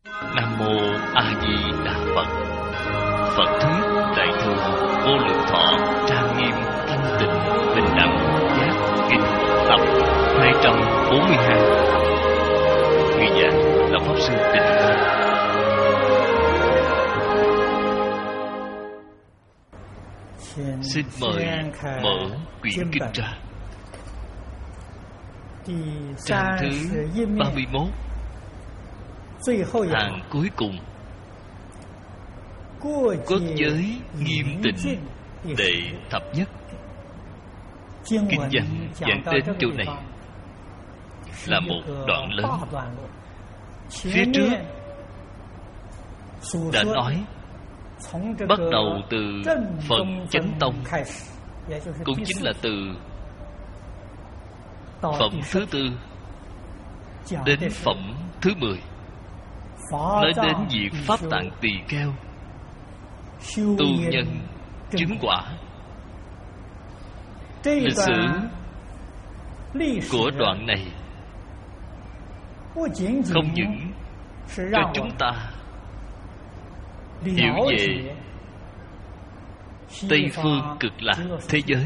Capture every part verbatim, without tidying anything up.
Nam Mô A Di Đà Phật. Phật thuyết Đại thừa Vô Lượng Thọ trang nghiêm thanh tịnh bình đẳng giác kinh tập hai trăm bốn mươi hai. Người giảng là Pháp Sư Tịnh Không. Xin mời mở quyển kinh ra. Trang thứ ba mươi mốt, hàng cuối cùng. Quốc giới nghiêm tịnh đệ thập nhất. Kinh văn giảng đến chỗ này là một đoạn lớn. Phía trước đã nói, bắt đầu từ phần chánh tông, cũng chính là từ phẩm thứ tư đến phẩm thứ mười, nói đến việc Pháp Tạng Tỳ Kheo tu nhân chứng quả. Lịch sử của đoạn này không những cho chúng ta hiểu về Tây phương cực lạc thế giới,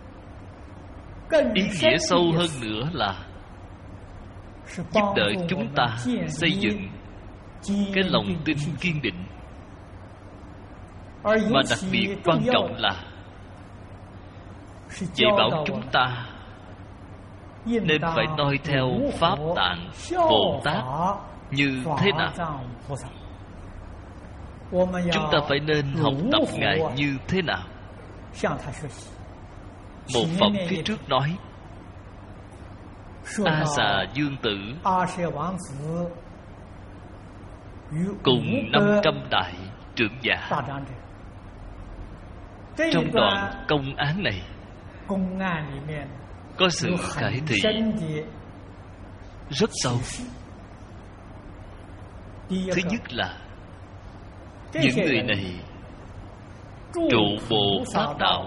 ý nghĩa sâu hơn nữa là giúp đỡ chúng ta xây dựng cái lòng tin kiên định. Mà đặc biệt quan trọng là dạy bảo chúng ta nên phải noi theo Pháp Tạng Bồ Tát như thế nào. Chúng ta phải nên học tập Ngài như thế nào. Một phẩm phía trước nói, A Xà Dương Tử cùng năm trăm đại trưởng giả. Trong đoạn công án này có sự khải thị rất sâu. Thứ nhất là những người này trụ bộ Pháp đạo,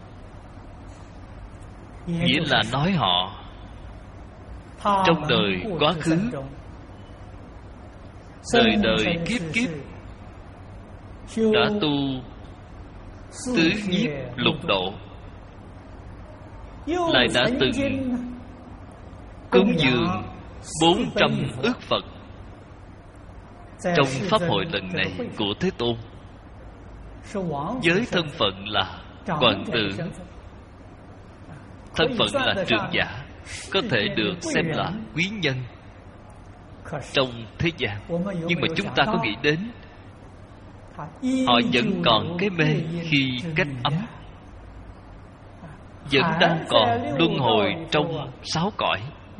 nghĩa là nói họ trong đời quá khứ, đời đời kiếp kiếp đã tu tứ nhiếp lục độ, lại đã từng cúng dường bốn trăm ức Phật. Trong pháp hội lần này của Thế Tôn, với thân phận là hoàng tử, thân phận là trưởng giả, có thể được xem là quý nhân trong thế gian. Nhưng mà chúng ta có nghĩ đến họ vẫn còn cái mê khi cách ấm, vẫn đang còn luân hồi trong sáu cõi.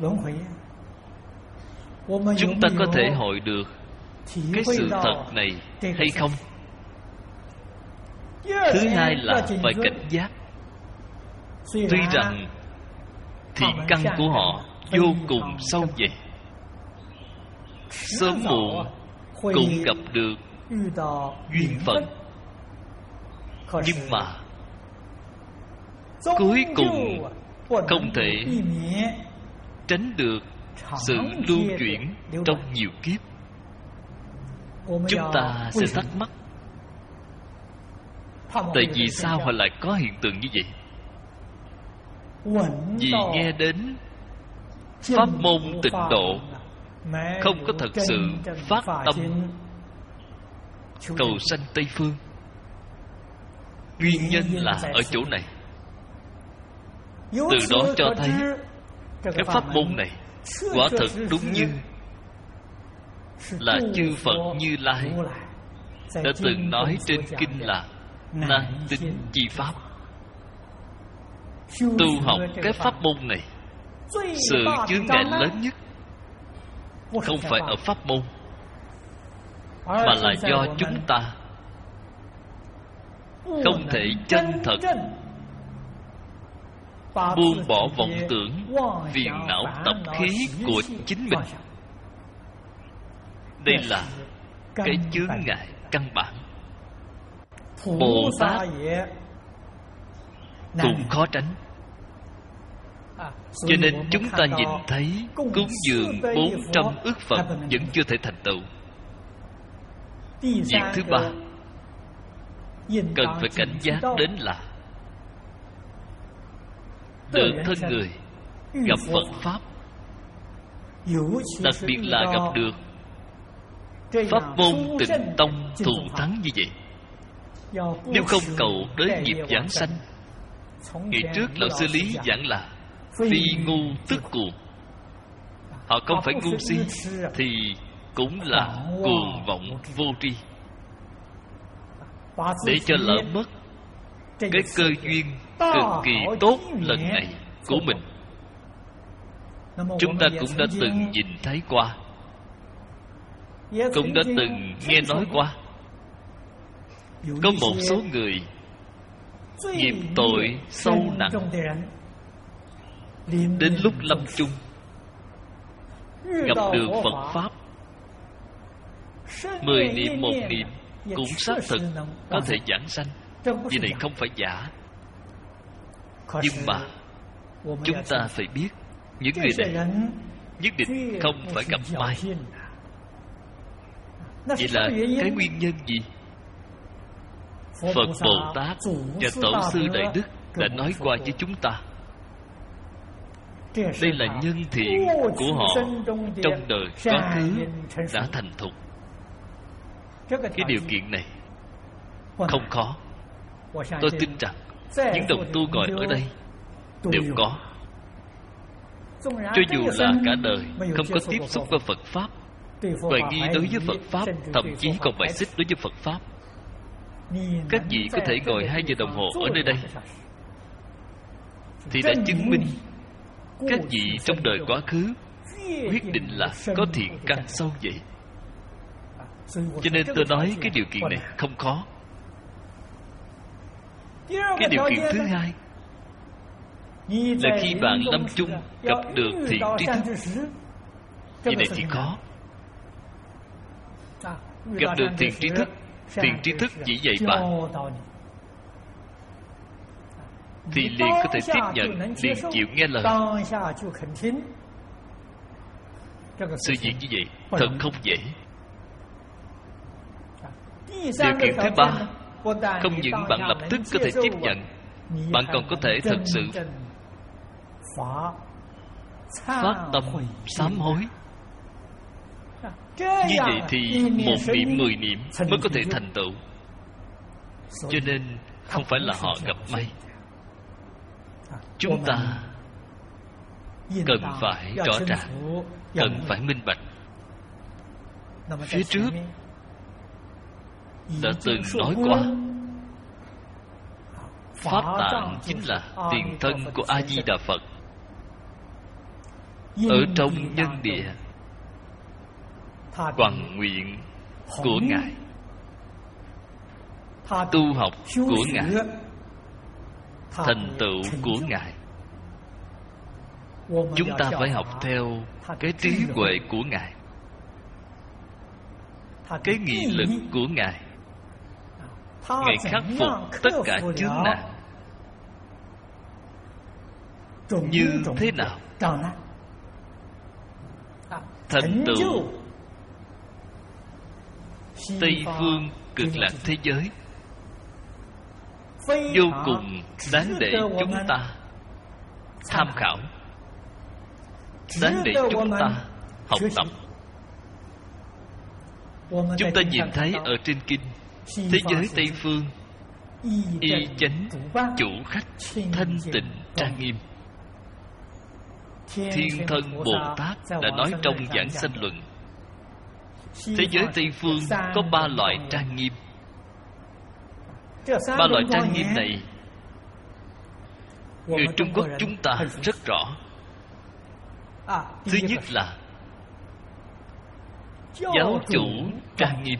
Chúng ta có thể hội được cái sự thật này hay không? Thứ hai là phải cảnh giác. Tuy rằng thiện căn của họ vô cùng sâu dày, sớm muộn cũng gặp được duyên phận, nhưng mà cuối cùng không thể tránh được sự lưu chuyển trong nhiều kiếp. Chúng ta sẽ thắc mắc, tại vì sao họ lại có hiện tượng như vậy? Vì nghe đến pháp môn tịnh độ, không có thật sự phát tâm cầu sanh Tây phương. Nguyên nhân là ở chỗ này. Từ đó cho thấy cái pháp môn này quả thật đúng như là chư Phật Như Lai đã từng nói trên kinh là nan tín chi pháp. Tu học cái pháp môn này, sự chướng ngại lớn nhất không phải ở pháp môn, mà là do chúng ta không thể chân thật buông bỏ vọng tưởng, phiền não tập khí của chính mình. Đây là cái chướng ngại căn bản. Bồ Tát cũng khó tránh. Cho nên chúng ta nhìn thấy cúng dường bốn trăm ức Phật vẫn chưa thể thành tựu. Việc thứ ba cần phải cảnh giác đến là được thân người gặp Phật Pháp, đặc biệt là gặp được pháp môn Tịnh Tông thù thắng như vậy. Nếu không cầu đến nghiệp giảng sanh, ngày trước lão sư Lý giảng là phi ngu tức cuồng. Họ không phải ngu si thì cũng là cuồng vọng vô tri, để cho lỡ mất cái cơ duyên cực kỳ tốt lần này của mình. Chúng ta cũng đã từng nhìn thấy qua, cũng đã từng nghe nói qua, có một số người nghiệp tội sâu nặng, đến lúc lâm chung gặp được Phật Pháp, mười niệm một niệm cũng xác thực có thể giảng sanh. Vì này không phải giả. Nhưng mà chúng ta phải biết, những người này nhất định không phải gặp may. Vậy là cái nguyên nhân gì? Phật Bồ Tát và Tổ sư Đại Đức đã nói qua với chúng ta. Đây là nhân thiện của họ trong đời quá khứ đã thành thục. Cái điều kiện này không khó. Tôi tin rằng những đồng tu ngồi ở đây đều có. Cho dù là cả đời không có tiếp xúc với Phật Pháp, hoài nghi đối với Phật Pháp, thậm chí còn bài xích đối với Phật Pháp, các vị có thể ngồi hai giờ đồng hồ ở nơi đây thì đã chứng minh các vị trong đời quá khứ quyết định là có thiện căn sâu vậy. Cho nên tôi nói cái điều kiện này không khó. Cái điều kiện thứ hai là khi bạn lâm chung gặp được thiện tri thức. Vì này thì khó. Gặp được thiện tri thức, thiện tri thức chỉ dạy bạn thì liền có thể tiếp nhận, liền chịu nghe lời. Sự việc như vậy thật không dễ. Điều kiện thứ ba, không những bạn lập tức có thể tiếp nhận, bạn còn có thể thật sự phát tâm sám hối. Như vậy thì một niệm mười niệm mới có thể thành tựu. Cho nên không phải là họ gặp may. Chúng ta cần phải rõ ràng, cần phải minh bạch. Phía trước đã từng nói qua, Pháp Tạng chính là tiền thân của A-di-đà Phật. Ở trong nhân địa, hoằng nguyện của Ngài, tu học của Ngài, thành tựu của Ngài. Chúng ta phải học theo cái trí huệ của Ngài, cái nghị lực của Ngài. Ngài khắc phục tất cả chướng nạn như thế nào? Thành tựu Tây phương cực lạc thế giới vô cùng đáng để chúng ta tham khảo, đáng để chúng ta học tập. Chúng ta nhìn thấy ở trên kinh, thế giới Tây phương y chánh chủ khách, thanh tịnh trang nghiêm. Thiên Thân Bồ Tát đã nói trong Giảng Sanh Luận, thế giới Tây phương có ba loại trang nghiêm. Ba loại trang nghiêm này người Trung Quốc chúng ta rất rõ. Thứ nhất là giáo chủ trang nghiêm.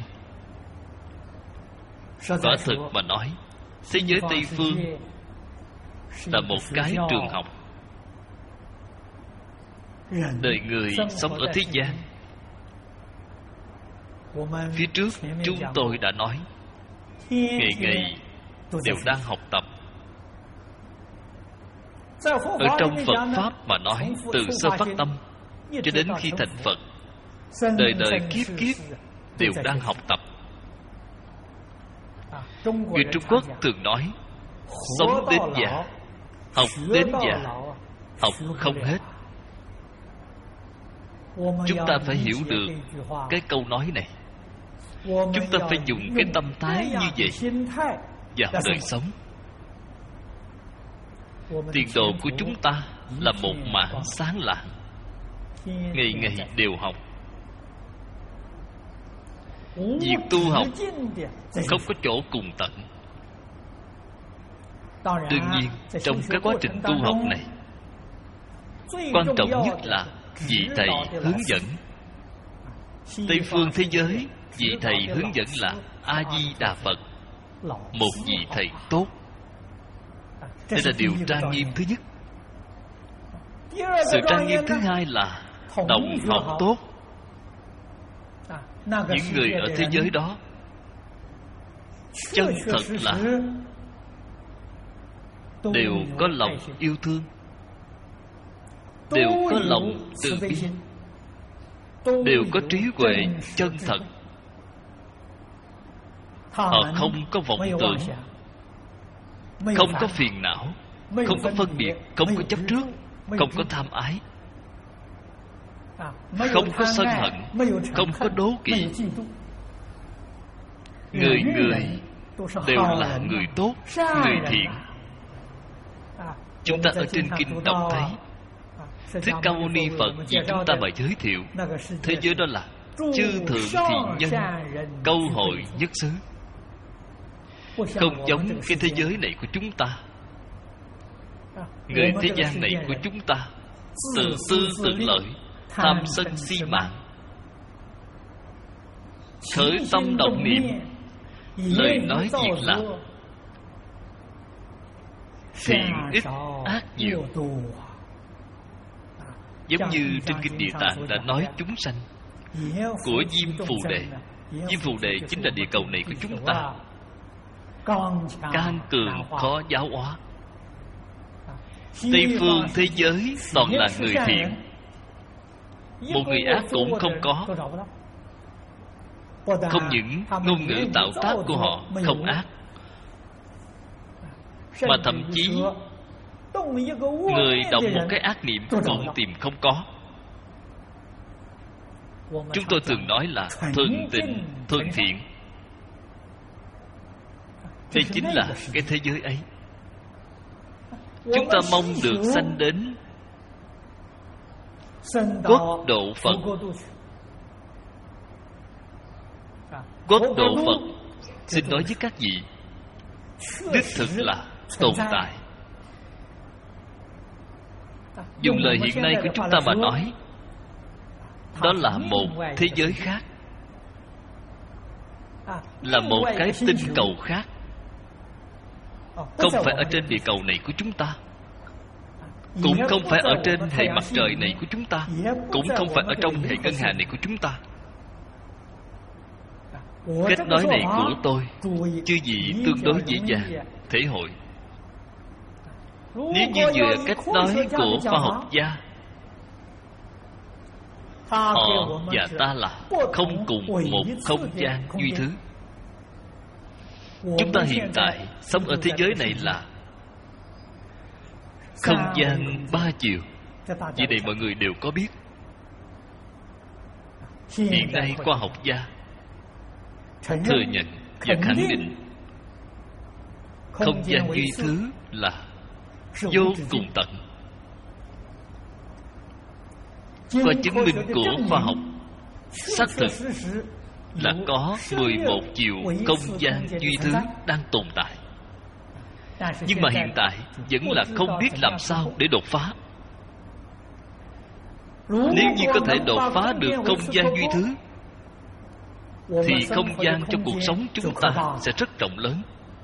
Quả thực mà nói, thế giới Tây phương là một cái trường học. Đời người sống ở thế gian, phía trước chúng tôi đã nói, ngày ngày đều đang học tập. Ở trong Phật Pháp mà nói, từ sơ phát tâm cho đến khi thành Phật, đời đời kiếp kiếp đều đang học tập. Người Trung Quốc thường nói sống đến già, học đến già, học không hết. Chúng ta phải hiểu được cái câu nói này. Chúng ta phải dùng cái tâm thái như vậy vào đời sống. Tiền đồ của chúng ta là một mảng sáng lạng, ngày ngày đều học. Việc tu học không có chỗ cùng tận. Đương nhiên, trong cái quá trình tu học này, quan trọng nhất là vị thầy hướng dẫn. Tây phương thế giới, vị thầy hướng dẫn là A-di-đà Phật, một vị thầy tốt. Đây là điều trang nghiêm thứ nhất. Sự trang nghiêm thứ hai là đồng học tốt. Những người ở thế giới đó chân thật là đều có lòng yêu thương, đều có lòng từ bi, đều có trí huệ chân thật. Họ không có vọng tưởng, không có phiền não, không có phân biệt, không có chấp trước, không có tham ái, không có sân hận, không có đố kỵ. Người người đều là người tốt, người thiện. Chúng ta ở trên kinh đọc thấy Thích Ca Mâu Ni Phật vì chúng ta mà giới thiệu thế giới đó là chư thượng thiện nhân, câu hội nhất xứ. Không giống cái thế giới này của chúng ta. Người thế gian này của chúng ta tự tư tự lợi, tham sân si mạng, khởi tâm động niệm, lời nói việc làm thiện ít ác nhiều. Giống như trên kinh Địa Tạng đã nói chúng sanh của Diêm Phù Đề. Diêm Phù Đề chính là địa cầu này của chúng ta, can cường khó giáo hóa. Tây phương thế giới toàn là người thiện, một người ác cũng không có. Không những ngôn ngữ tạo tác của họ không ác, mà thậm chí người động một cái ác niệm cũng tìm không có. Chúng tôi thường nói là thuần tình, thuần thiện. Đây chính là cái thế giới ấy. Chúng ta mong được sanh đến quốc độ Phật. Quốc độ Phật, xin nói với các vị, đích thực là tồn tại. Dùng lời hiện nay của chúng ta mà nói, đó là một thế giới khác, là một cái tinh cầu khác. Không phải ở trên địa cầu này của chúng ta, cũng không phải ở trên hệ mặt trời này của chúng ta, cũng không phải ở trong hệ ngân hà này của chúng ta. Cách nói này của tôi, chư vị tương đối dễ dàng thể hội. Nếu như vừa cách nói của khoa học gia, họ và ta là không cùng một không gian duy thứ. Chúng ta hiện tại sống ở thế giới này là không gian ba chiều. Vì này mọi người đều có biết. Hiện nay khoa học gia thừa nhận và khẳng định không gian duy thứ là vô cùng tận. Và chứng minh của khoa học xác thực là có mười một triệu không gian duy thứ đang tồn tại. Nhưng mà hiện tại vẫn là không biết làm sao để đột phá. Nếu như có thể đột phá được không gian duy thứ, thì không gian cho cuộc sống chúng ta sẽ rất rộng lớn.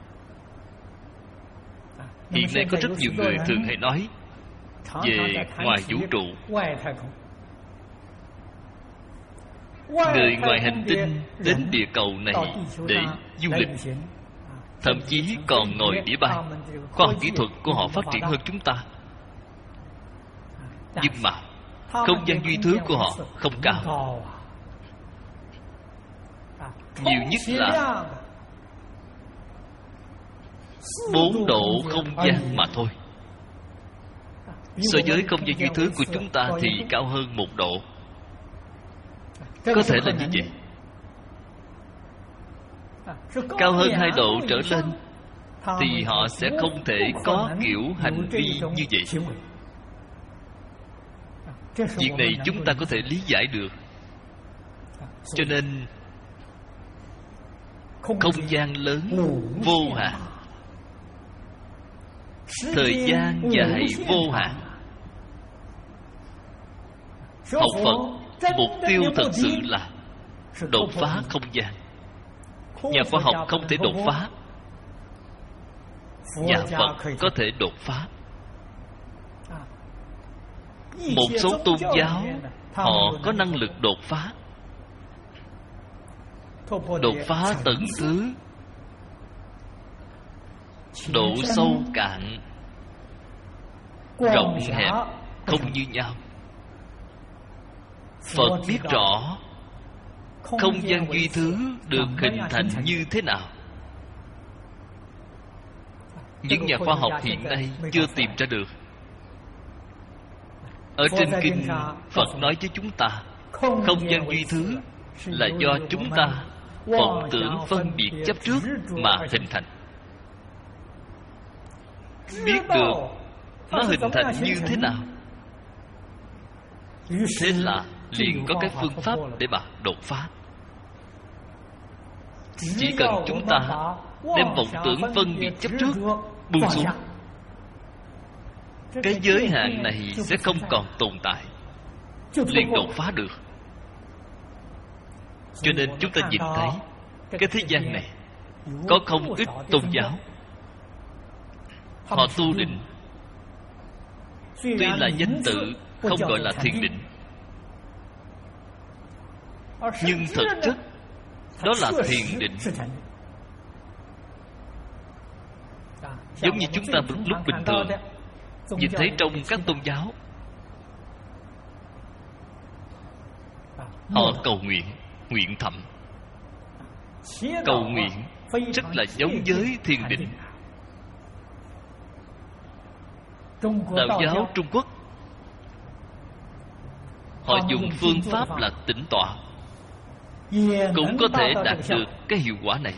Hiện nay có rất nhiều người thường hay nói về ngoài vũ trụ. Người ngoài hành tinh đến địa cầu này để du lịch, thậm chí còn ngồi đĩa bay. Khoa học kỹ thuật của họ phát triển hơn chúng ta, nhưng mà không gian duy thứ của họ không cao. bốn độ không gian mà thôi. So với không gian duy thứ của chúng ta thì cao hơn một độ. Có thể là như vậy. Cao hơn hai độ trở lên thì họ sẽ không thể có kiểu hành vi như vậy. Việc này chúng ta có thể lý giải được. Cho nên không gian lớn vô hạn, thời gian dài vô hạn. Học Phật mục tiêu thật sự là đột phá không gian. Nhà khoa học không thể đột phá, nhà Phật có thể đột phá. Một số tôn giáo họ có năng lực đột phá, đột phá tầng thứ, độ sâu cạn, rộng hẹp không như nhau. Phật biết rõ không gian duy thứ được hình thành như thế nào. Những nhà khoa học hiện nay chưa tìm ra được. Ở trên kinh, Phật nói với chúng ta, không gian duy thứ là do chúng ta vọng tưởng phân biệt chấp trước mà hình thành. Biết được nó hình thành như thế nào, thế là liền có cái phương pháp để mà đột phá. Chỉ cần chúng ta đem vọng tưởng phân biệt chấp trước buông xuống, cái giới hạn này sẽ không còn tồn tại, liền đột phá được. Cho nên chúng ta nhìn thấy cái thế gian này có không ít tôn giáo, họ tu định tuy là danh tự không gọi là thiền định, nhưng thực chất đó là thiền định. Giống như chúng ta lúc bình thường nhìn thấy trong các tôn giáo, họ cầu nguyện, nguyện thầm. Cầu nguyện rất là giống với thiền định. Đạo giáo Trung Quốc họ dùng phương pháp là tĩnh tọa, cũng có thể đạt được cái hiệu quả này.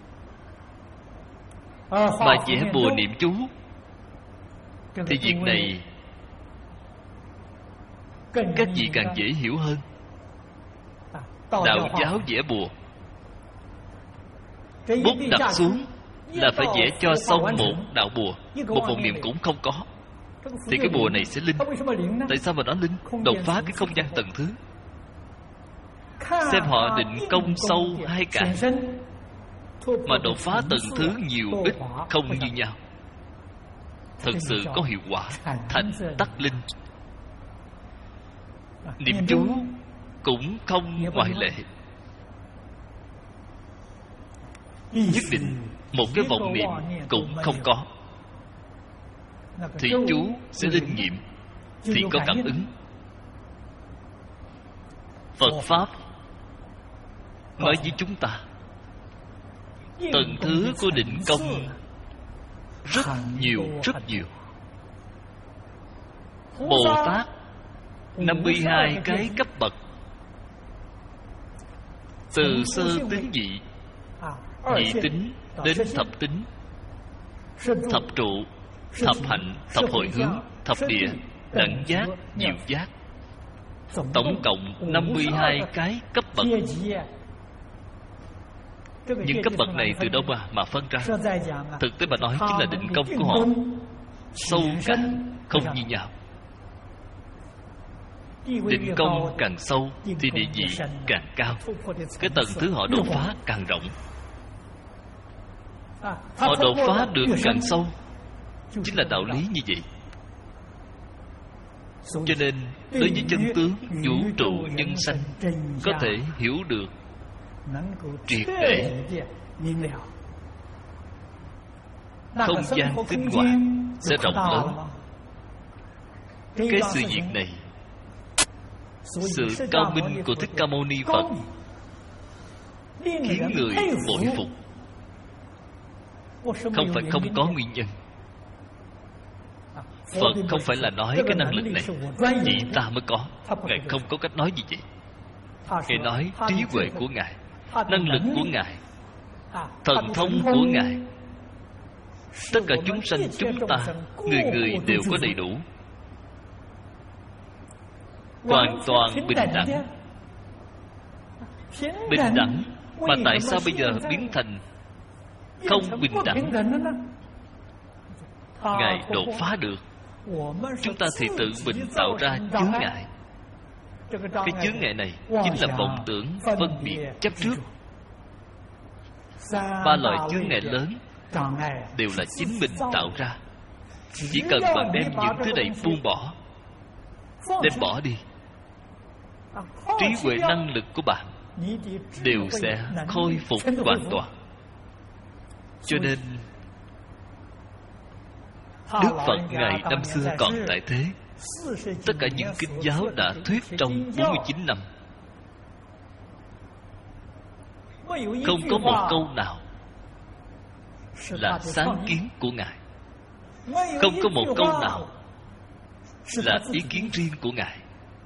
Mà vẽ bùa niệm chú thì việc này các vị càng dễ hiểu hơn. Đạo giáo vẽ bùa, bút đặt xuống là phải vẽ cho xong một đạo bùa, một vọng niệm cũng không có, thì cái bùa này sẽ linh. Tại sao mà nó linh? Đột phá cái không gian tầng thứ. Xem họ định công sâu hay cạn, mà đột phá tầng thứ nhiều ít không như nhau. Thật sự có hiệu quả, thành tắc linh. Niệm chú cũng không ngoại lệ. Nhất định một cái vọng niệm cũng không có, thì chú sẽ linh nghiệm, thì có cảm ứng. Phật Pháp nói với chúng ta, tầng thứ của định công rất nhiều, rất nhiều. Bồ Tát năm mươi hai cái cấp bậc, từ sơ tính nhị, nhị tính đến thập tính, thập trụ, thập hạnh, thập hồi hướng, thập địa, đẳng giác, diệu giác. Tổng cộng năm mươi hai cái cấp bậc. Những cấp bậc này từ đâu mà mà phân ra? Thực tế mà nói chính là định công của họ sâu cạn không như nhau. Định công càng sâu thì địa vị càng cao, cái tầng thứ họ đột phá càng rộng. Họ đột phá được càng sâu, chính là đạo lý như vậy. Cho nên đối với chân tướng vũ trụ nhân sanh có thể hiểu được triệt để. Không gian tinh hoàn sẽ rộng lớn. Cái sự việc này, sự cao minh của Thích Ca Mâu Ni Phật khiến người bội phục. không phải không có nguyên nhân. Phật không phải là nói cái năng lực này chỉ ta mới có. Ngài không có cách nói gì vậy. Ngài nói trí huệ của Ngài, năng lực của Ngài, thần thông của Ngài, tất cả chúng sanh chúng ta, người người đều có đầy đủ, hoàn toàn bình đẳng. Bình đẳng mà tại sao bây giờ biến thành không bình đẳng? Ngài đột phá được. Chúng ta thì tự mình tạo ra chướng ngại. Cái chướng ngại này chính là vọng tưởng, phân biệt, chấp trước. Ba loại chướng ngại lớn đều là chính mình tạo ra. Chỉ cần bạn đem những thứ này buông bỏ, đem bỏ đi, trí huệ năng lực của bạn đều sẽ khôi phục hoàn toàn. Cho nên Đức Phật Ngài năm xưa còn tại thế, tất cả những kinh giáo đã thuyết trong bốn mươi chín năm, không có một câu nào là sáng kiến của Ngài, không có một câu nào là ý kiến riêng của Ngài.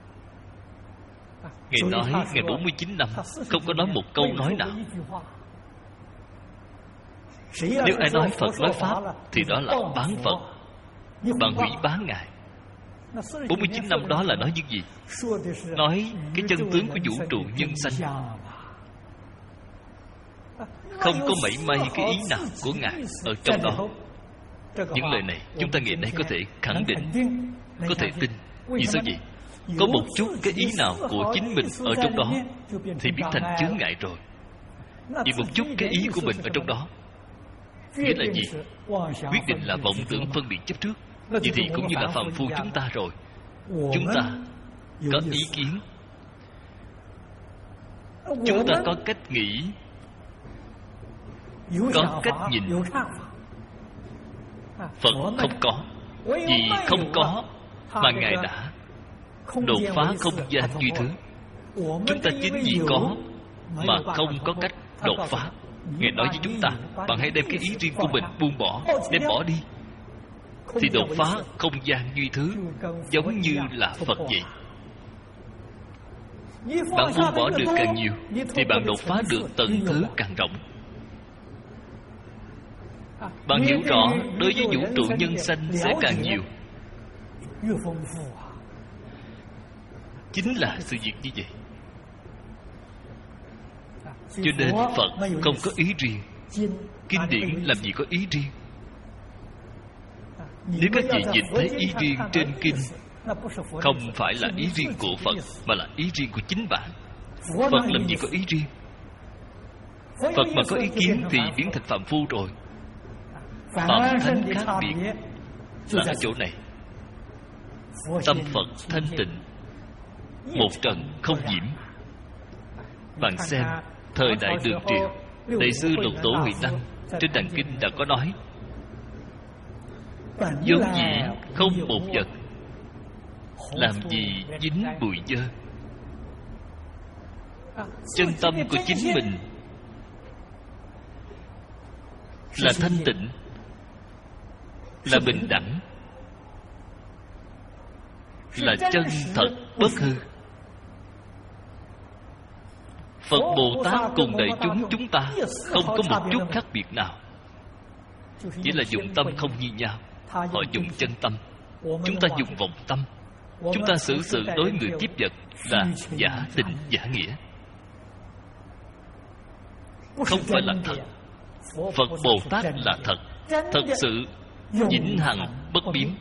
Ngài nói Ngài bốn mươi chín năm không có nói một câu nói nào. Nếu ai nói Phật nói Pháp thì đó là bán Phật, bạn hủy bán Ngài. Bốn mươi chín năm đó là nói những gì? Nói cái chân tướng của vũ trụ nhân sanh. Không có mảy may cái ý nào của Ngài ở trong đó. Những lời này chúng ta ngày nay có thể khẳng định, có thể tin. Vì sao vậy? Có một chút cái ý nào của chính mình ở trong đó thì biến thành chướng ngại rồi. Vì một chút cái ý của mình ở trong đó, nghĩa là gì? Quyết định là vọng tưởng phân biệt chấp trước. Vậy thì cũng như là phàm phu chúng ta rồi. Chúng ta có ý kiến, chúng ta có cách nghĩ, có cách nhìn. Phật không có. Vì không có mà Ngài đã đột phá không gian duy thứ. Chúng ta chính vì có mà không có cách đột phá. Ngài nói với chúng ta, bạn hãy đem cái ý riêng của mình buông bỏ, đem bỏ đi, thì đột phá không gian duy thứ, giống như là Phật vậy. Bạn buông bỏ được càng nhiều thì bạn đột phá được tầng thứ càng rộng. Bạn hiểu rõ đối với vũ trụ nhân sanh sẽ càng nhiều. Chính là sự việc như vậy. Cho nên Phật không có ý riêng. Kinh điển làm gì có ý riêng. Nếu các vị nhìn thấy ý riêng trên kinh, không phải là ý riêng của Phật, mà là ý riêng của chính bạn. Phật làm gì có ý riêng. Phật mà có ý kiến thì biến thành phàm phu rồi. Phạm thánh khác biệt là ở chỗ này. Tâm Phật thanh tịnh, một trần không nhiễm. Bạn xem thời đại Đường Triều, Đại sư Lục Tổ Huệ Năng trên đàn kinh đã có nói: vốn dĩ không một vật, làm gì dính bụi dơ. Chân tâm của chính mình là thanh tịnh, là bình đẳng, là chân thật bất hư. Phật Bồ Tát cùng đại chúng chúng ta không có một chút khác biệt nào, chỉ là dụng tâm không như nhau. Họ dùng chân tâm, chúng ta dùng vọng tâm. Chúng ta xử sự đối người tiếp vật là giả tình giả nghĩa, không phải là thật. Phật Bồ Tát là thật, thật sự vĩnh hằng bất biến,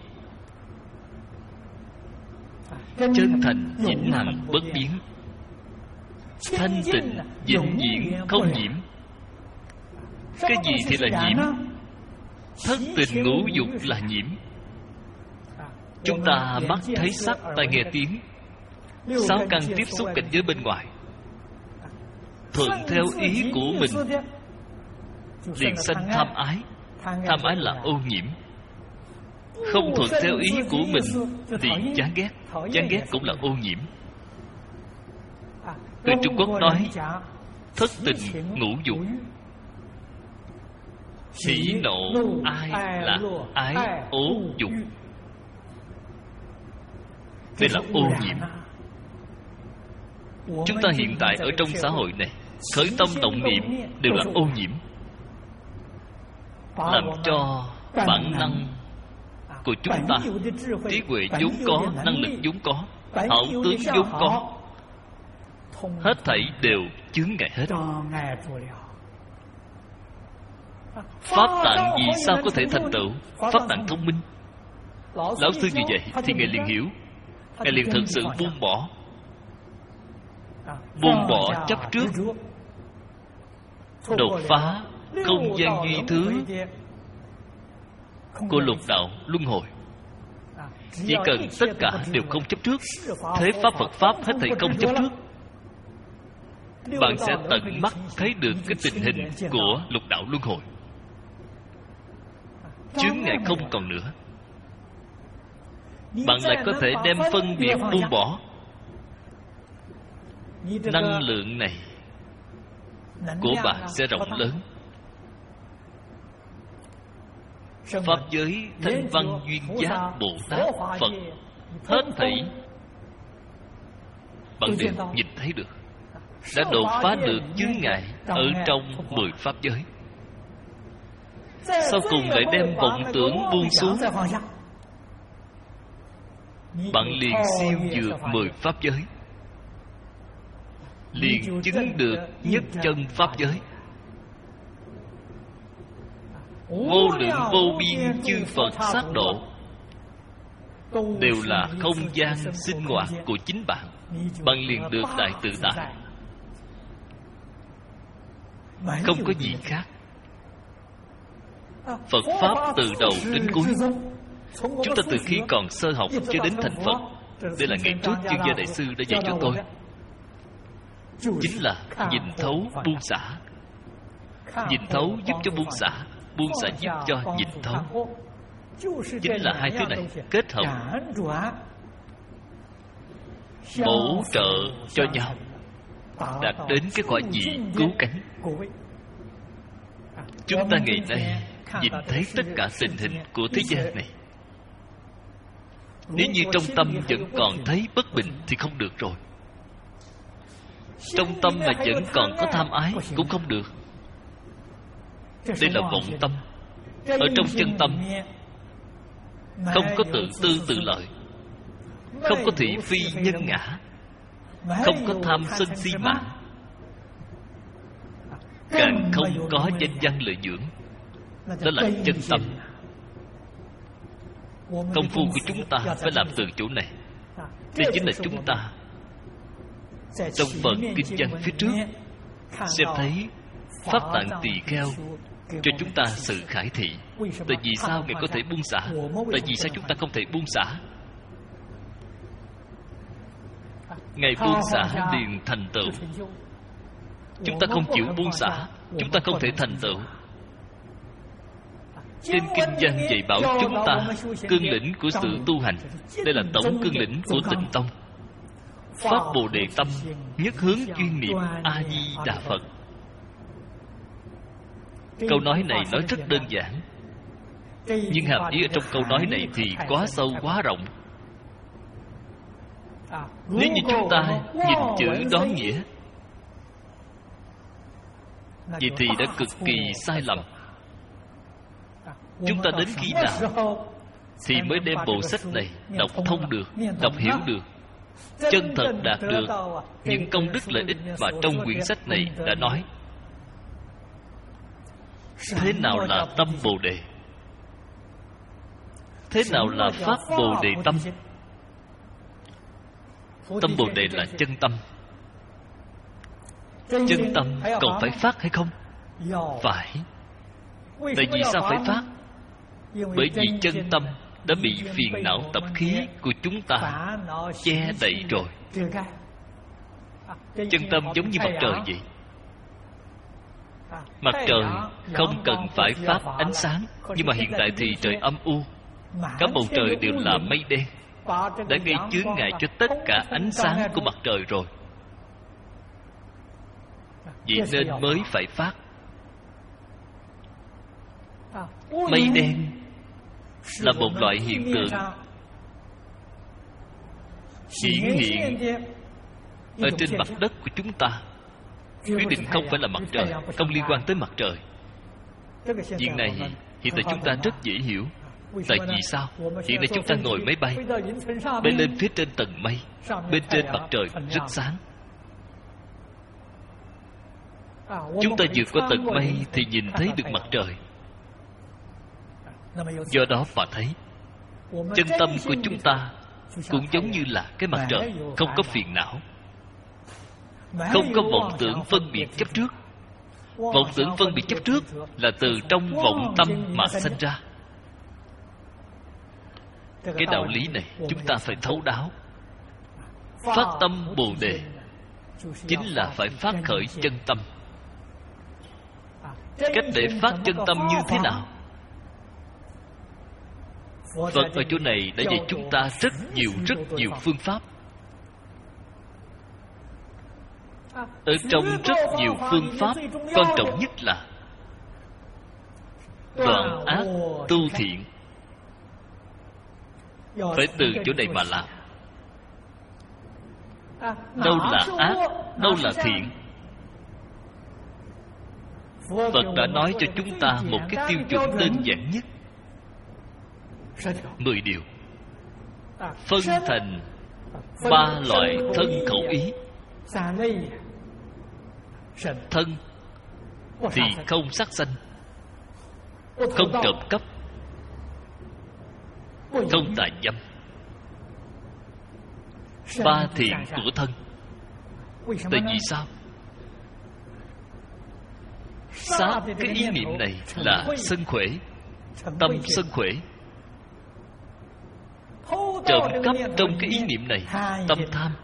chân thành vĩnh hằng bất biến, thanh tịnh vĩnh viễn không nhiễm. Cái gì thì là nhiễm? Thất tình ngũ dục là nhiễm. Chúng ta mắt thấy sắc, tai nghe tiếng, sáu căn tiếp xúc cảnh giới bên ngoài, thuận theo ý của mình liền sanh tham ái. Tham ái là ô nhiễm. Không thuận theo ý của mình thì chán ghét. Chán ghét cũng là ô nhiễm. Người Trung Quốc nói thất tình ngũ dục. Hỉ nộ ai là ái ố dục. Đây là ô nhiễm. Chúng ta hiện tại ở trong xã hội này, khởi tâm động niệm đều là ô nhiễm, làm cho bản năng của chúng ta, trí huệ vốn có, năng lực vốn có, hảo tướng vốn có, hết thảy đều chướng ngại hết. Pháp tạng vì sao có thể thành tựu? Pháp tạng thông minh. Lão sư như vậy thì Ngài liền hiểu, Ngài liền thực sự buông bỏ, buông bỏ chấp trước, đột phá không gian duy thứ của lục đạo luân hồi. Chỉ cần tất cả đều không chấp trước, thế pháp Phật pháp hết thảy không chấp trước, bạn sẽ tận mắt thấy được cái tình hình của lục đạo luân hồi. Chướng ngại không còn nữa. Bạn lại có thể đem phân biệt buông bỏ. Năng lượng này của bạn sẽ rộng lớn. Pháp giới Thanh Văn Duyên Giác Bồ Tát Phật hết thảy bạn đều nhìn thấy được, đã đột phá được chướng ngại ở trong mười pháp giới. Sau cùng lại đem vọng tưởng buông xuống, bạn liền siêu vượt mười pháp giới, liền chứng được nhất chân pháp giới. Vô lượng vô biên chư Phật sát độ đều là không gian sinh hoạt của chính bạn. Bạn liền được đại tự tại, không có gì khác. Phật Pháp từ đầu đến cuối, chúng ta từ khi còn sơ học cho đến thành Phật. Đây là ngày trước Chương Gia Đại Sư đã dạy cho tôi, chính là nhìn thấu buông xả. Nhìn thấu giúp cho buông xả, buông xả giúp cho nhìn thấu. Chính là hai thứ này kết hợp, bổ trợ cho nhau, đạt đến cái quả vị cứu cánh. Chúng ta ngày nay nhìn thấy tất cả tình hình của thế gian này, nếu như trong tâm vẫn còn thấy bất bình thì không được rồi. Trong tâm mà vẫn còn có tham ái cũng không được. Đây là vọng tâm. Ở trong chân tâm không có tự tư tự lợi, không có thị phi nhân ngã, không có tham sân si mạng, càng không có danh văn lợi dưỡng. Đó là chân tâm. Công phu của chúng ta phải làm từ chỗ này. Đây chính là chúng ta trong phần kinh văn phía trước xem thấy Pháp Tạng Tỳ Kheo cho chúng ta sự khải thị. Tại vì sao Ngài có thể buông xả? Tại vì sao chúng ta không thể buông xả? Ngài buông xả liền thành tựu. Chúng ta không chịu buông xả, chúng ta không thể thành tựu. Trên kinh văn dạy bảo chúng ta cương lĩnh của sự tu hành. Đây là tổng cương lĩnh của Tịnh Tông. Phát Bồ Đề tâm, nhất hướng chuyên niệm A Di Đà Phật. Câu nói này nói rất đơn giản, nhưng hàm ý ở trong câu nói này thì quá sâu quá rộng. Nếu như chúng ta nhìn chữ đoán nghĩa, vậy thì đã cực kỳ sai lầm. Chúng ta đến khi nào thì mới đem bộ sách này đọc thông được, đọc hiểu được, chân thật đạt được những công đức lợi ích mà trong quyển sách này đã nói. Thế nào là tâm Bồ Đề? Thế nào là Pháp Bồ Đề tâm? Tâm Bồ Đề là chân tâm. Chân tâm còn phải phát hay không? Phải. Tại vì sao phải phát? Bởi vì chân tâm đã bị phiền não tập khí của chúng ta che đậy rồi. Chân tâm giống như mặt trời vậy. Mặt trời không cần phải phát ánh sáng, nhưng mà hiện tại thì trời âm u, cả bầu trời đều là mây đen, đã gây chướng ngại cho tất cả ánh sáng của mặt trời rồi. Vậy nên mới phải phát. Mây đen là một loại hiện tượng hiển hiện ở trên mặt đất của chúng ta, quyết định không phải là mặt trời, không liên quan tới mặt trời. Chuyện này hiện tại chúng ta rất dễ hiểu. Tại vì sao? Hiện nay chúng ta ngồi máy bay, bay lên phía trên tầng mây, bên trên mặt trời rất sáng. Chúng ta vượt qua tầng mây thì nhìn thấy được mặt trời. Do đó mà thấy chân tâm của chúng ta cũng giống như là cái mặt trời, không có phiền não, không có vọng tưởng phân biệt chấp trước. Vọng tưởng phân biệt chấp trước là từ trong vọng tâm mà sanh ra. Cái đạo lý này chúng ta phải thấu đáo. Phát tâm Bồ Đề chính là phải phát khởi chân tâm. Cách để phát chân tâm như thế nào? Phật ở chỗ này đã dạy chúng ta rất nhiều rất nhiều phương pháp. Ở trong rất nhiều phương pháp, quan trọng nhất là đoạn ác tu thiện. Phải từ chỗ này mà làm. Đâu là ác, đâu là thiện? Phật đã nói cho chúng ta một cái tiêu chuẩn đơn giản nhất. Mười điều phân thành ba loại thân khẩu ý. Thân thì không sát sanh, không trộm cắp, không tà dâm. Ba thiện của thân. Tại vì sao? Sát cái ý niệm này là sân khỏe, tâm sân khỏe. Trộm cắp trong cái ý niệm này, tâm tham.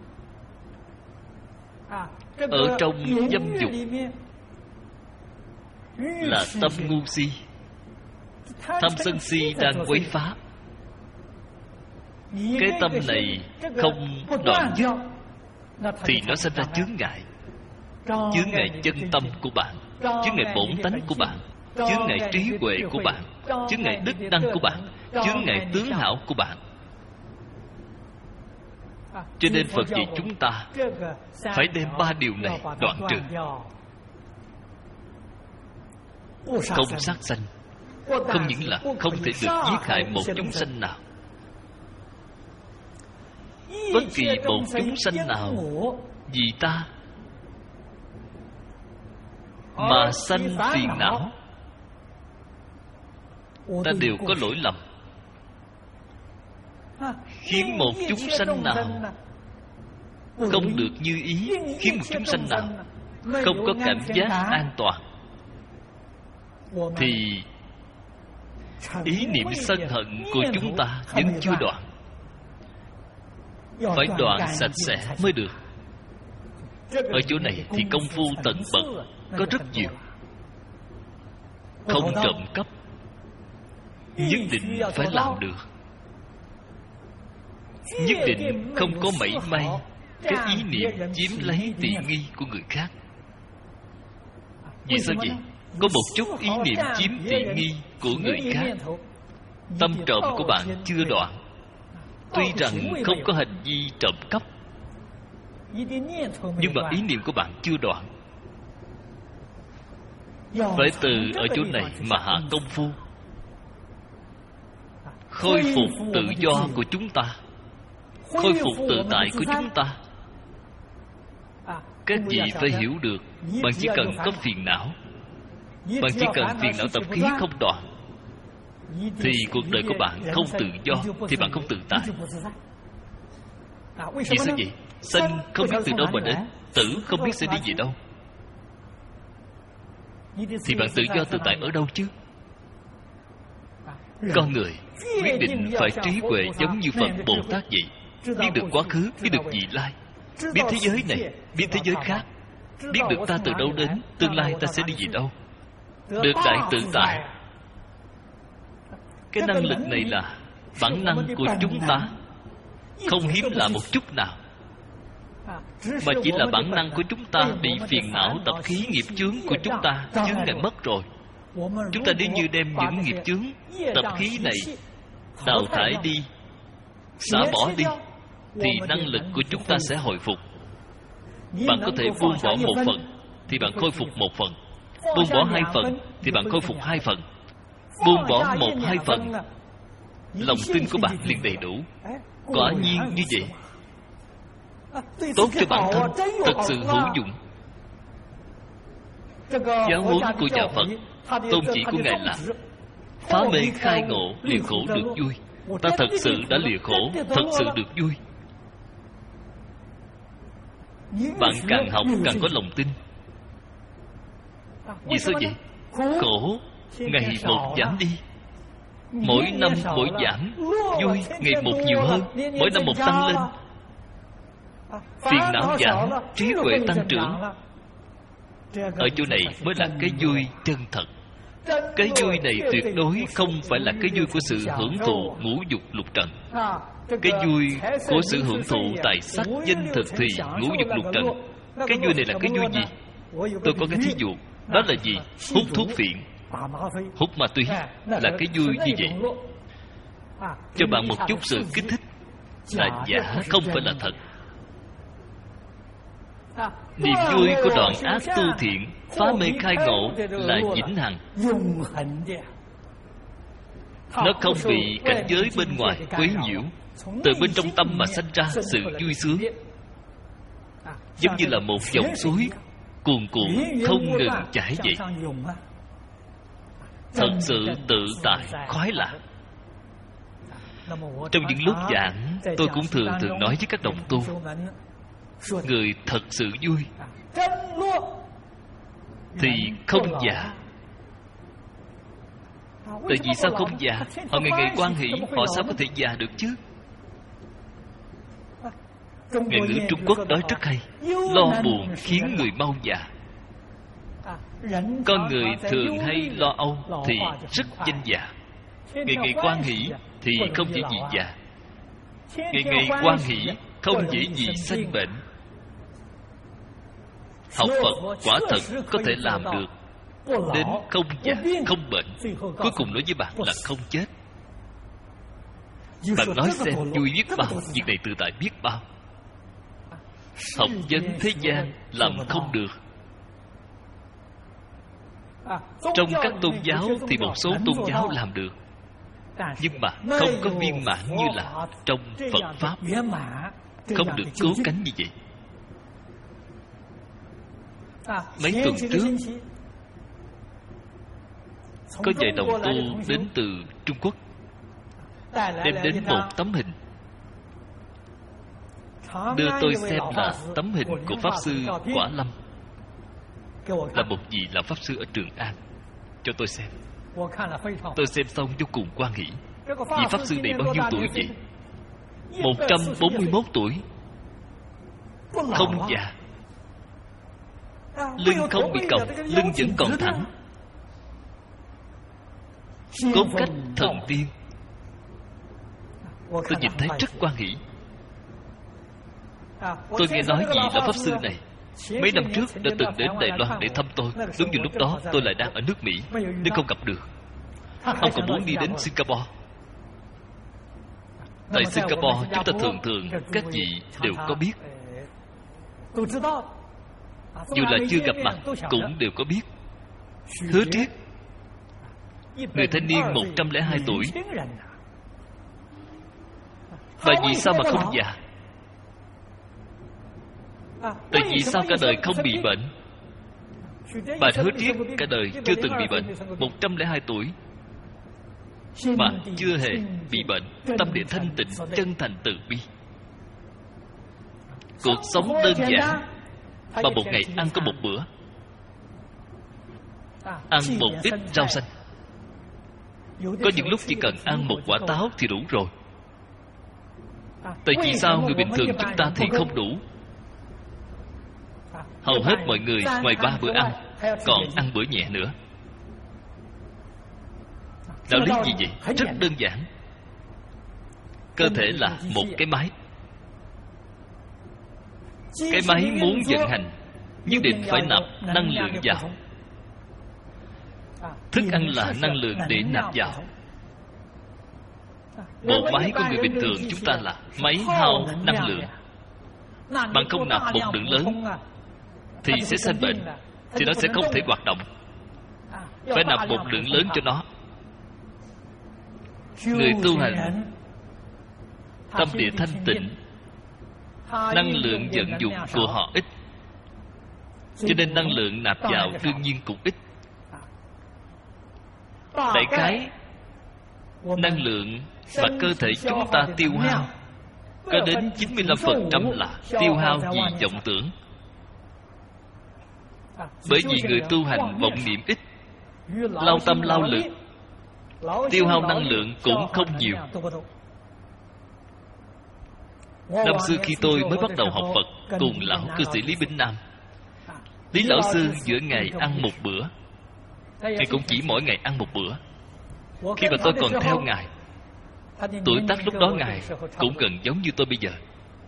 Ở trong dâm dục là tâm ngu si. Tham sân si đang quấy phá. Cái tâm này không đoạn dứt thì nó sinh ra chướng ngại. Chướng ngại chân tâm của bạn, chướng ngại bổn tánh của bạn, chướng ngại trí huệ của bạn, chướng ngại đức năng của bạn, chướng ngại tướng hảo của bạn. Cho nên Phật dạy chúng ta phải đem ba điều này đoạn trừ. Không sát sanh, không những là không thể được giết hại một chúng sanh nào. Bất kỳ một chúng sanh nào vì ta mà sanh phiền não, ta đều có lỗi lầm. Khiến một chúng sanh nào không được như ý, khiến một chúng sanh nào không có cảm giác an toàn, thì ý niệm sân hận của chúng ta vẫn chưa đoạn. Phải đoạn sạch sẽ mới được. Ở chỗ này thì công phu tận bậc có rất nhiều. Không trộm cắp nhất định phải làm được. Nhất định không có mảy may cái ý niệm chiếm lấy tiện nghi của người khác. Vì sao vậy? Có một chút ý niệm chiếm tiện nghi của người khác, tâm trộm của bạn chưa đoạn. Tuy rằng không có hành vi trộm cắp, nhưng mà ý niệm của bạn chưa đoạn. Phải từ ở chỗ này mà hạ công phu, khôi phục tự do của chúng ta, khôi phục tự tại của chúng ta. Các vị phải hiểu được, bạn chỉ cần có phiền não, bạn chỉ cần phiền não tập khí không đoạn, thì cuộc đời của bạn không tự do, thì bạn không tự tại. Vì sao vậy? Sanh không biết từ đâu mà đến, tử không biết sẽ đi về đâu, thì bạn tự do tự tại ở đâu chứ? Con người quyết định phải trí huệ giống như Phật Bồ Tát vậy. Biết được quá khứ, biết được vị lai, biết thế giới này, biết thế giới khác, biết được ta từ đâu đến, tương lai ta sẽ đi về đâu, được đại tự tại. Cái năng lực này là bản năng của chúng ta, không hiếm lạ một chút nào, mà chỉ là bản năng của chúng ta bị phiền não tập khí nghiệp chướng của chúng ta chướng ngại mất rồi. Chúng ta nếu như đem những nghiệp chướng, tập khí này đào thải đi, xả bỏ đi, thì năng lực của chúng ta sẽ hồi phục. Bạn có thể buông bỏ một phần thì bạn khôi phục một phần, buông bỏ hai phần thì bạn khôi phục hai phần. Buông bỏ một hai phần, lòng tin của bạn liền đầy đủ. Quả nhiên như vậy, tốt cho bản thân, thật sự hữu dụng. Giáo huấn của nhà Phật, tôn chỉ của Ngài là phá mê khai ngộ, lìa khổ được vui. Ta thật sự đã lìa khổ, thật sự được vui. Bạn càng học càng có lòng tin. Vì sao vậy? Khổ ngày một giảm đi, mỗi năm mỗi giảm, vui ngày một nhiều hơn, mỗi năm một tăng lên. Phiền não giảm, trí huệ tăng trưởng. Ở chỗ này mới là cái vui chân thật. Cái vui này tuyệt đối không phải là cái vui của sự hưởng thụ ngũ dục lục trần. Cái vui của sự hưởng thụ tài sắc danh thực thì ngũ dục lục trần. Cái vui này là cái vui gì? Tôi có cái thí dụ. Đó là gì? Hút thuốc phiện, hút ma túy là cái vui như vậy. Cho bạn một chút sự kích thích là giả, không phải là thật. Niềm vui của đoạn ác tu thiện, phá mê khai ngộ là vĩnh hằng. Nó không bị cảnh giới bên ngoài quấy nhiễu, từ bên trong tâm mà sanh ra sự vui sướng. Giống như là một dòng suối cuồn cuộn không ngừng chảy vậy. Thật sự tự tại, khoái lạc. Trong những lúc giảng, tôi cũng thường thường nói với các đồng tu, người thật sự vui thì không già. Tại vì sao không già? Họ ngày ngày quan hỷ, họ sao có thể già được chứ? Ngạn ngữ Trung Quốc nói rất hay, lo buồn khiến người mau già. Con người thường hay lo âu thì rất nhanh già. Ngày ngày quan hỷ thì không dễ gì già. Ngày ngày quan hỷ không dễ gì sanh bệnh. Học Phật quả thật có thể làm được đến không già, không bệnh. Cuối cùng nói với bạn là không chết. Bạn nói xem vui biết bao, việc này tự tại biết bao. Học vấn thế gian làm không được. Trong các tôn giáo thì một số tôn giáo làm được, nhưng mà không có viên mãn như là trong Phật Pháp. Không được cứu cánh như vậy. Mấy tuần trước có vài đồng tu đến từ Trung Quốc, đem đến một tấm hình, đưa tôi xem là tấm hình của Pháp Sư Quả Lâm, là một vị là Pháp Sư ở Trường An, cho tôi xem. Tôi xem xong vô cùng hoan hỷ. Vị Pháp Sư này bao nhiêu tuổi vậy? Một trăm bốn mươi mốt tuổi. Không già, lưng không bị còng, lưng vẫn còn thẳng, cốt cách thần tiên. Tôi nhìn thấy rất hoan hỷ. Tôi nghe nói vị là Pháp Sư này mấy năm trước đã từng đến Đài Loan để thăm tôi. Đúng như lúc đó tôi lại đang ở nước Mỹ nên không gặp được. Ông còn muốn đi đến Singapore. Tại Singapore chúng ta thường thường các vị đều có biết, dù là chưa gặp mặt cũng đều có biết. Hứa Triết, người thanh niên một trăm lẻ hai tuổi. Và vì sao mà không già? Tại vì sao cả đời không bị bệnh? Bà Hứa Triết cả đời chưa từng bị bệnh, một trăm lẻ hai tuổi mà chưa hề bị bệnh. Tâm địa thanh tịnh, chân thành từ bi. Cuộc sống đơn giản mà một ngày ăn có một bữa, ăn một ít rau xanh. Có những lúc chỉ cần ăn một quả táo thì đủ rồi. Tại vì sao người bình thường chúng ta thì không đủ? Hầu hết mọi người ngoài ba bữa ăn còn ăn bữa nhẹ nữa. Đạo lý gì vậy? Rất đơn giản. Cơ thể là một cái máy. Cái máy muốn vận hành nhất định phải nạp năng lượng vào. Thức ăn là năng lượng để nạp vào. Bộ máy của người bình thường chúng ta là máy hao năng lượng. Bạn không nạp một lượng lớn thì sẽ sinh bệnh, thì nó sẽ không thể hoạt động. Phải nạp một lượng lớn cho nó. Người tu hành tâm địa thanh tịnh, năng lượng vận dụng của họ ít, cho nên năng lượng nạp vào đương nhiên cũng ít. Đại khái năng lượng mà cơ thể chúng ta tiêu hao có đến chín mươi lăm phần trăm là tiêu hao vì vọng tưởng. Bởi vì người tu hành vọng niệm ít, lao tâm lao lực, tiêu hao năng lượng cũng không nhiều. Năm xưa khi tôi mới bắt đầu học Phật cùng lão cư sĩ Lý Bỉnh Nam, Lý lão sư giữa ngày ăn một bữa, Ngài cũng chỉ mỗi ngày ăn một bữa. Khi mà tôi còn theo Ngài, tuổi tác lúc đó Ngài cũng gần giống như tôi bây giờ,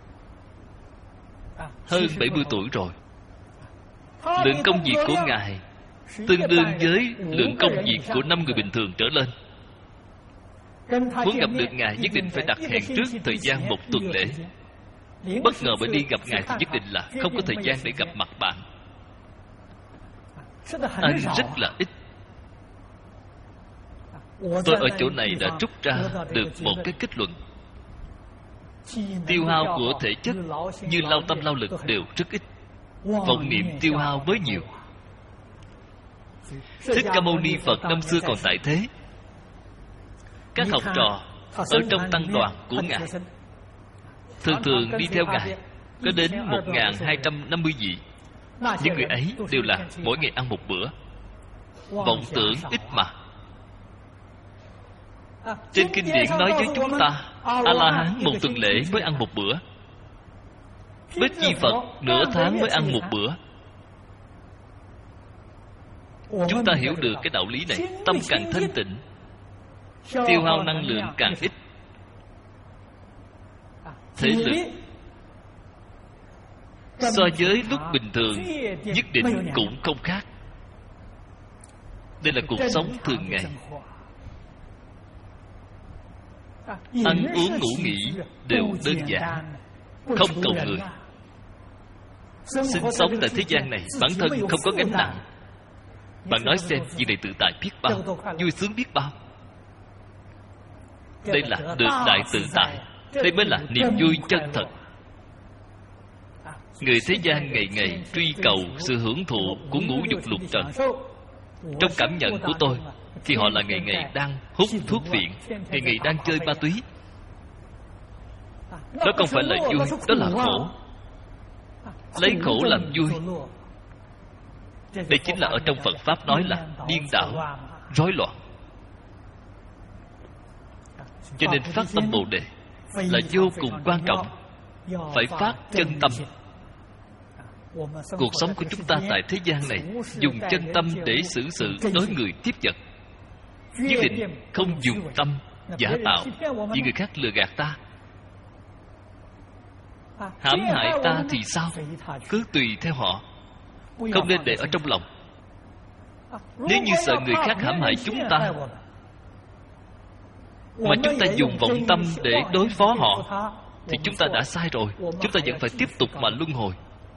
hơn bảy mươi tuổi rồi. Lượng công việc của Ngài tương đương với lượng công việc của năm người bình thường trở lên. Muốn gặp được Ngài nhất định phải đặt hẹn trước thời gian một tuần lễ. Bất ngờ bởi đi gặp Ngài thì nhất định là không có thời gian để gặp mặt bạn. Ăn rất là ít. Tôi ở chỗ này đã rút ra được một cái kết luận: tiêu hao của thể chất như lao tâm lao lực đều rất ít, vọng niệm tiêu hao mới nhiều. Thích Ca Mâu Ni Phật năm xưa còn tại thế, các học trò ở trong tăng đoàn của Ngài thường thường đi theo Ngài có đến một nghìn hai trăm năm mươi vị. Những người ấy đều là mỗi ngày ăn một bữa. Vọng tưởng ít mà. Trên kinh điển nói với chúng ta, A-la-hán một tuần lễ mới ăn một bữa, Bích Chi Phật nửa tháng mới ăn một bữa. Chúng ta hiểu được cái đạo lý này, tâm càng thanh tịnh, tiêu hao năng lượng càng ít, thể lực so với lúc bình thường nhất định cũng không khác. Đây là cuộc sống thường ngày. Ăn uống ngủ nghỉ đều đơn giản, không cầu người. Sinh sống tại thế gian này, bản thân không có gánh nặng. Bạn nói xem, việc này tự tại biết bao, vui sướng biết bao. Đây là được đại tự tại. Đây mới là niềm vui chân thật. Người thế gian ngày ngày truy cầu sự hưởng thụ của ngũ dục lục trần. Trong cảm nhận của tôi thì họ là ngày ngày đang hút thuốc viện, ngày ngày đang chơi ma túy. Đó không phải là vui, đó là khổ. Lấy khổ làm vui, đây chính là ở trong Phật Pháp nói là điên đảo, rối loạn. Cho nên phát tâm Bồ Đề là vô cùng quan trọng. Phải phát chân tâm. Cuộc sống của chúng ta tại thế gian này dùng chân tâm để xử sự đối người tiếp vật. Nhất định không dùng tâm giả tạo vì người khác lừa gạt ta, hãm hại ta thì sao, cứ tùy theo họ, không nên để ở trong lòng. Nếu như sợ người khác hãm hại chúng ta mà chúng ta dùng vọng tâm để đối phó họ thì chúng ta đã sai rồi. Chúng ta vẫn phải tiếp tục mà luân hồi.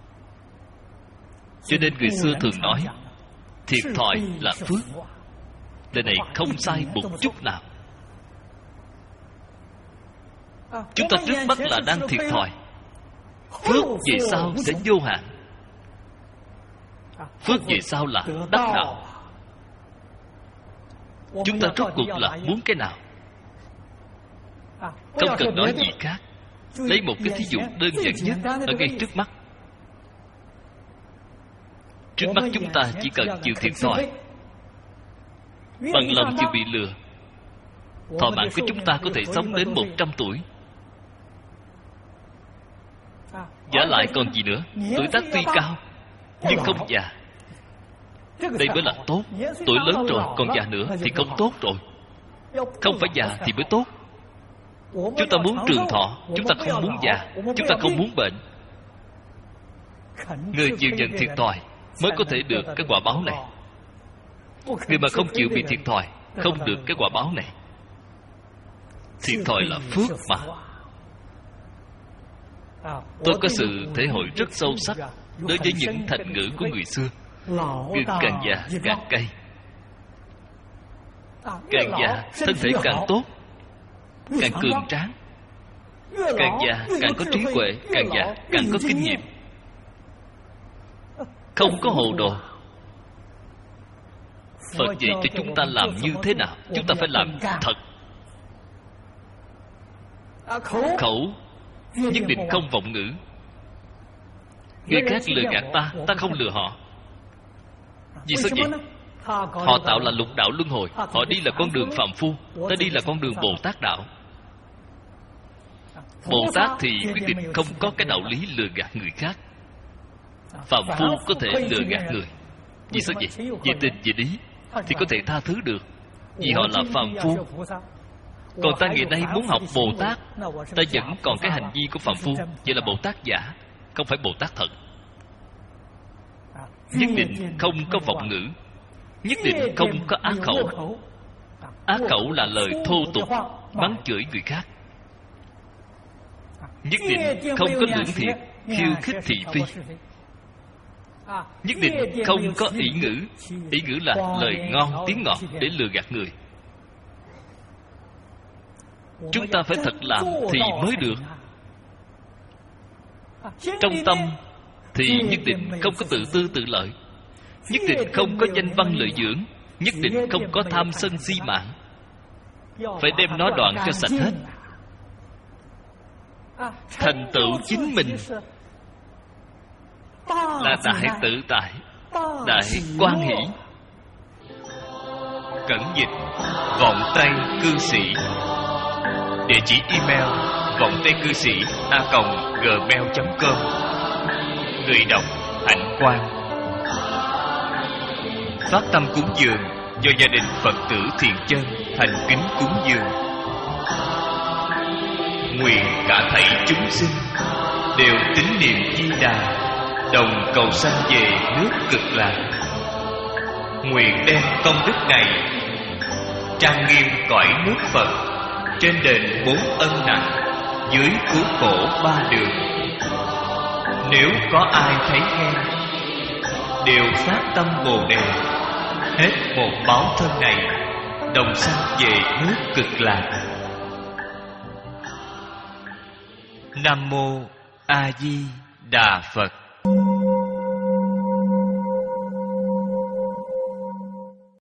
Cho nên người xưa thường nói thiệt thòi là phước. Lời này không sai một chút nào. Chúng ta trước mắt là đang thiệt thòi, phước về sau sẽ vô hạn. Phước về sau là đắc đạo. Chúng ta rốt cuộc là muốn cái nào? Không cần nói gì khác. Lấy một cái thí dụ đơn giản nhất ở ngay trước mắt. Trước mắt chúng ta chỉ cần chịu thiệt thòi, bằng lòng chịu bị lừa. Thọ mạng của chúng ta có thể sống đến một trăm tuổi. Giả lại còn gì nữa? Tuổi tác tuy cao nhưng không già. Đây mới là tốt. Tuổi lớn rồi còn già nữa thì không tốt rồi. Không phải già thì mới tốt. Chúng ta muốn trường thọ, chúng ta không muốn già, chúng ta không muốn bệnh. Người chịu nhận thiệt thòi mới có thể được cái quả báo này. Người mà không chịu bị thiệt thòi, không được cái quả báo này. Thiệt thòi là phước mà. Tôi có sự thể hội rất sâu sắc đối với những thành ngữ của người xưa. Gừng càng già càng cay. Càng già thân thể càng tốt, càng cường tráng. Càng già càng có trí huệ, càng già càng có kinh nghiệm. Không có hồ đồ. Phật dạy cho chúng ta làm như thế nào? Chúng ta phải làm thật. Khẩu nhất định không vọng ngữ. Người khác lừa gạt ta, ta không lừa họ. Vì sao vậy? Họ tạo là lục đạo luân hồi. Họ đi là con đường phàm phu, ta đi là con đường Bồ Tát đạo. Bồ Tát thì quyết định không có cái đạo lý lừa gạt người khác. Phàm phu có thể lừa gạt người. Vì sao vậy? Vì tình vì lý thì có thể tha thứ được, vì họ là phàm phu. Còn ta ngày nay muốn học Bồ Tát, ta vẫn còn cái hành vi của phàm phu. Vậy là Bồ Tát giả, không phải Bồ Tát thật. Nhất định không có vọng ngữ, nhất định không có ác khẩu. Ác khẩu là lời thô tục, mắng chửi người khác. Nhất định không có lưỡng thiệt, khiêu khích thị phi. Nhất định không có ỷ ngữ. Ỷ ngữ là lời ngon tiếng ngọt để lừa gạt người. Chúng ta phải thật làm thì mới được. Trong tâm thì nhất định không có tự tư tự lợi, nhất định không có danh văn lợi dưỡng, nhất định không có tham sân si mạng. Phải đem nó đoạn cho sạch hết. Thành tựu chính mình là đại tự tại, đại quan hỷ. Cẩn dịch vọng tây cư sĩ. Địa chỉ email vọng tây cư sĩ a còng gmail chấm com. Người đọc Hạnh Quang. Phát tâm cúng dường do gia đình Phật tử Thiện Chân thành kính cúng dường. Nguyện cả thảy chúng sinh đều tín niệm Di Đà, đồng cầu sanh về nước Cực Lạc. Nguyện đem công đức này trang nghiêm cõi nước Phật, trên đền bốn ân nặng, dưới cứu khổ ba đường. Nếu có ai thấy khen, đều phát tâm Bồ Đề, hết một báo thân này, đồng sanh về nước Cực Lạc. Nam mô A Di Đà Phật.